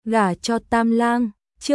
Gả cho Tam Lang,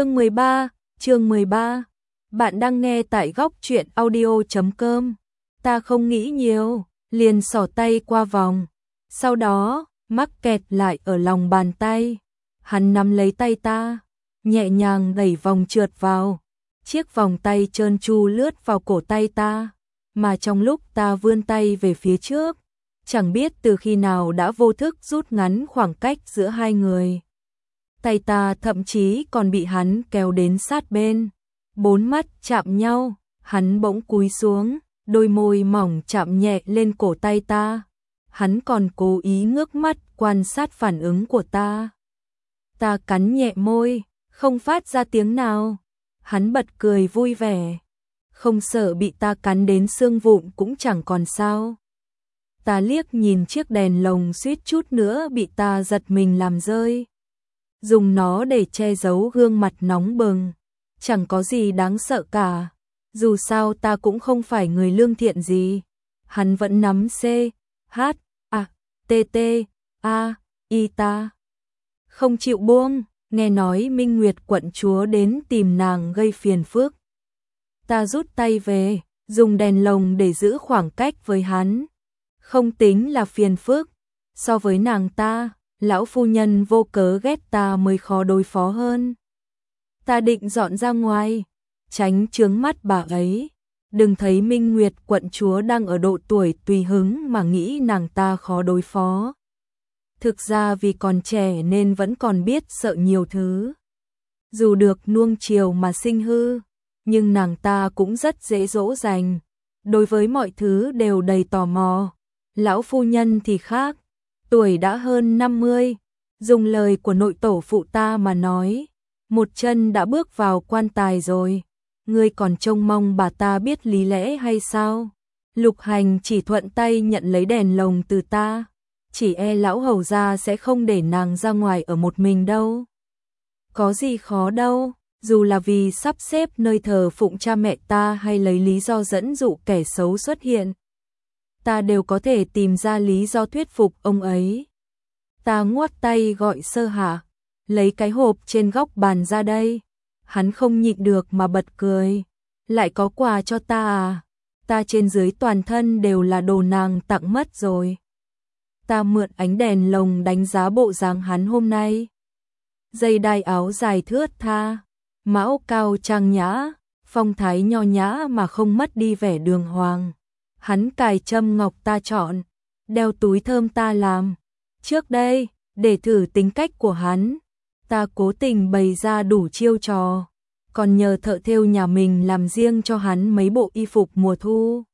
chương 13. Bạn đang nghe tại góc truyện audio.com. Ta không nghĩ nhiều, liền xỏ tay qua vòng, sau đó mắc kẹt lại ở lòng bàn tay. Hắn nắm lấy tay ta, nhẹ nhàng đẩy vòng trượt vào. Chiếc vòng tay trơn tru lướt vào cổ tay ta, mà trong lúc ta vươn tay về phía trước, chẳng biết từ khi nào đã vô thức rút ngắn khoảng cách giữa hai người. Tay ta thậm chí còn bị hắn kéo đến sát bên. Bốn mắt chạm nhau, hắn bỗng cúi xuống, đôi môi mỏng chạm nhẹ lên cổ tay ta. Hắn còn cố ý ngước mắt quan sát phản ứng của ta. Ta cắn nhẹ môi, không phát ra tiếng nào. Hắn bật cười vui vẻ. Không sợ bị ta cắn đến xương vụn cũng chẳng còn sao. Ta liếc nhìn chiếc đèn lồng suýt chút nữa bị ta giật mình làm rơi. Dùng nó để che giấu gương mặt nóng bừng. Chẳng có gì đáng sợ cả. Dù sao ta cũng không phải người lương thiện gì. Hắn vẫn nắm C, H, A, T, T, A, I ta. Không chịu buông, nghe nói Minh Nguyệt quận chúa đến tìm nàng gây phiền phức. Ta rút tay về, dùng đèn lồng để giữ khoảng cách với hắn. Không tính là phiền phức. So với nàng ta, lão phu nhân vô cớ ghét ta mới khó đối phó hơn. Ta định dọn ra ngoài, tránh chướng mắt bà ấy. Đừng thấy Minh Nguyệt quận chúa đang ở độ tuổi tùy hứng mà nghĩ nàng ta khó đối phó. Thực ra vì còn trẻ nên vẫn còn biết sợ nhiều thứ. Dù được nuông chiều mà sinh hư, nhưng nàng ta cũng rất dễ dỗ dành. Đối với mọi thứ đều đầy tò mò. Lão phu nhân thì khác, tuổi đã hơn 50, dùng lời của nội tổ phụ ta mà nói, một chân đã bước vào quan tài rồi. Ngươi còn trông mong bà ta biết lý lẽ hay sao? Lục Hành chỉ thuận tay nhận lấy đèn lồng từ ta. Chỉ e lão hầu gia sẽ không để nàng ra ngoài ở một mình đâu. Có gì khó đâu, dù là vì sắp xếp nơi thờ phụng cha mẹ ta hay lấy lý do dẫn dụ kẻ xấu xuất hiện. Ta đều có thể tìm ra lý do thuyết phục ông ấy. Ta ngoắc tay gọi Sơ Hạ, lấy cái hộp trên góc bàn ra đây. Hắn không nhịn được mà bật cười. Lại có quà cho ta à? Ta trên dưới toàn thân đều là đồ nàng tặng mất rồi. Ta mượn ánh đèn lồng đánh giá bộ dáng hắn hôm nay. Dây đai áo dài thướt tha, mão cao trang nhã, phong thái nho nhã mà không mất đi vẻ đường hoàng. Hắn cài châm ngọc ta chọn, đeo túi thơm ta làm. Trước đây, để thử tính cách của hắn, ta cố tình bày ra đủ chiêu trò, còn nhờ thợ thêu nhà mình làm riêng cho hắn mấy bộ y phục mùa thu.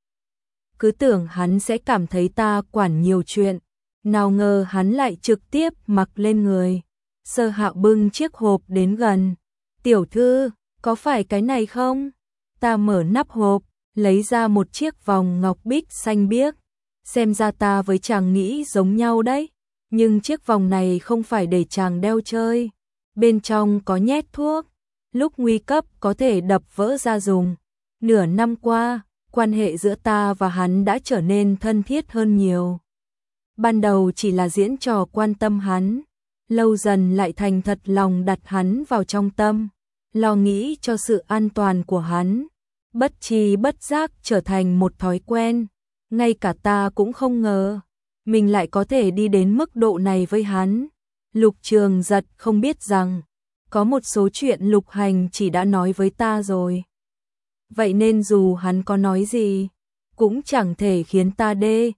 Cứ tưởng hắn sẽ cảm thấy ta quản nhiều chuyện, nào ngờ hắn lại trực tiếp mặc lên người. Sơ Hạo bưng chiếc hộp đến gần. Tiểu thư, có phải cái này không? Ta mở nắp hộp, lấy ra một chiếc vòng ngọc bích xanh biếc. Xem ra ta với chàng nghĩ giống nhau đấy. Nhưng chiếc vòng này không phải để chàng đeo chơi. Bên trong có nhét thuốc. Lúc nguy cấp có thể đập vỡ ra dùng. Nửa năm qua, quan hệ giữa ta và hắn đã trở nên thân thiết hơn nhiều. Ban đầu chỉ là diễn trò quan tâm hắn. Lâu dần lại thành thật lòng đặt hắn vào trong tâm. Lo nghĩ cho sự an toàn của hắn. Bất tri bất giác trở thành một thói quen. Ngay cả ta cũng không ngờ mình lại có thể đi đến mức độ này với hắn. Lục Trường Giật không biết rằng có một số chuyện Lục Hành chỉ đã nói với ta rồi. Vậy nên dù hắn có nói gì cũng chẳng thể khiến ta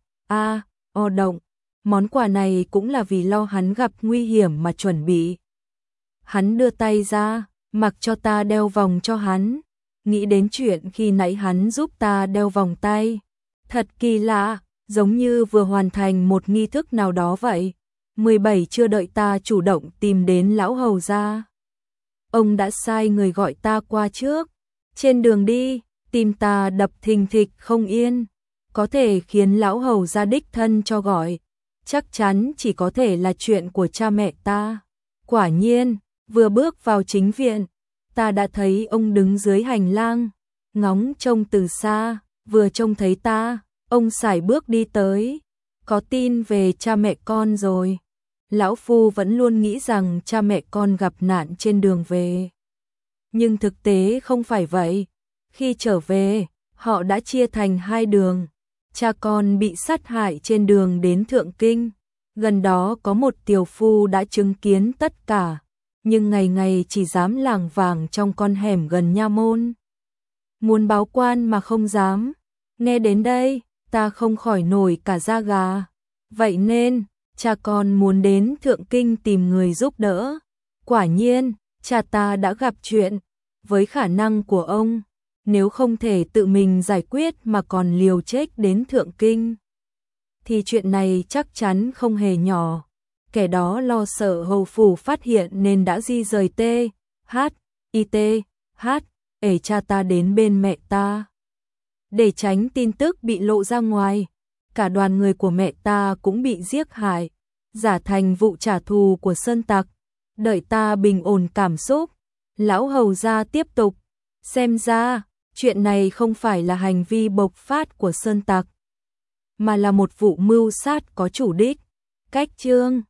động. Món quà này cũng là vì lo hắn gặp nguy hiểm mà chuẩn bị. Hắn đưa tay ra, mặc cho ta đeo vòng cho hắn. Nghĩ đến chuyện khi nãy hắn giúp ta đeo vòng tay. Thật kỳ lạ, giống như vừa hoàn thành một nghi thức nào đó vậy. 17 chưa đợi ta chủ động tìm đến lão hầu gia. Ông đã sai người gọi ta qua trước. Trên đường đi, tim ta đập thình thịch không yên. Có thể khiến lão hầu gia đích thân cho gọi. Chắc chắn chỉ có thể là chuyện của cha mẹ ta. Quả nhiên, vừa bước vào chính viện, ta đã thấy ông đứng dưới hành lang, ngóng trông từ xa, vừa trông thấy ta, ông sải bước đi tới. Có tin về cha mẹ con rồi. Lão Phu vẫn luôn nghĩ rằng cha mẹ con gặp nạn trên đường về. Nhưng thực tế không phải vậy. Khi trở về, họ đã chia thành hai đường. Cha con bị sát hại trên đường đến Thượng Kinh. Gần đó có một tiểu phu đã chứng kiến tất cả, nhưng ngày ngày chỉ dám lảng vảng trong con hẻm gần nha môn. Muốn báo quan mà không dám. Nghe đến đây, ta không khỏi nổi cả da gà. Vậy nên, cha con muốn đến Thượng Kinh tìm người giúp đỡ. Quả nhiên, cha ta đã gặp chuyện. Với khả năng của ông, nếu không thể tự mình giải quyết mà còn liều chết đến Thượng Kinh, thì chuyện này chắc chắn không hề nhỏ. Kẻ đó lo sợ hầu phủ phát hiện nên đã di rời cha ta đến bên mẹ ta. Để tránh tin tức bị lộ ra ngoài, cả đoàn người của mẹ ta cũng bị giết hại, giả thành vụ trả thù của sơn tặc. Đợi ta bình ổn cảm xúc, lão hầu gia tiếp tục. Xem ra, chuyện này không phải là hành vi bộc phát của sơn tặc, mà là một vụ mưu sát có chủ đích. Cách chương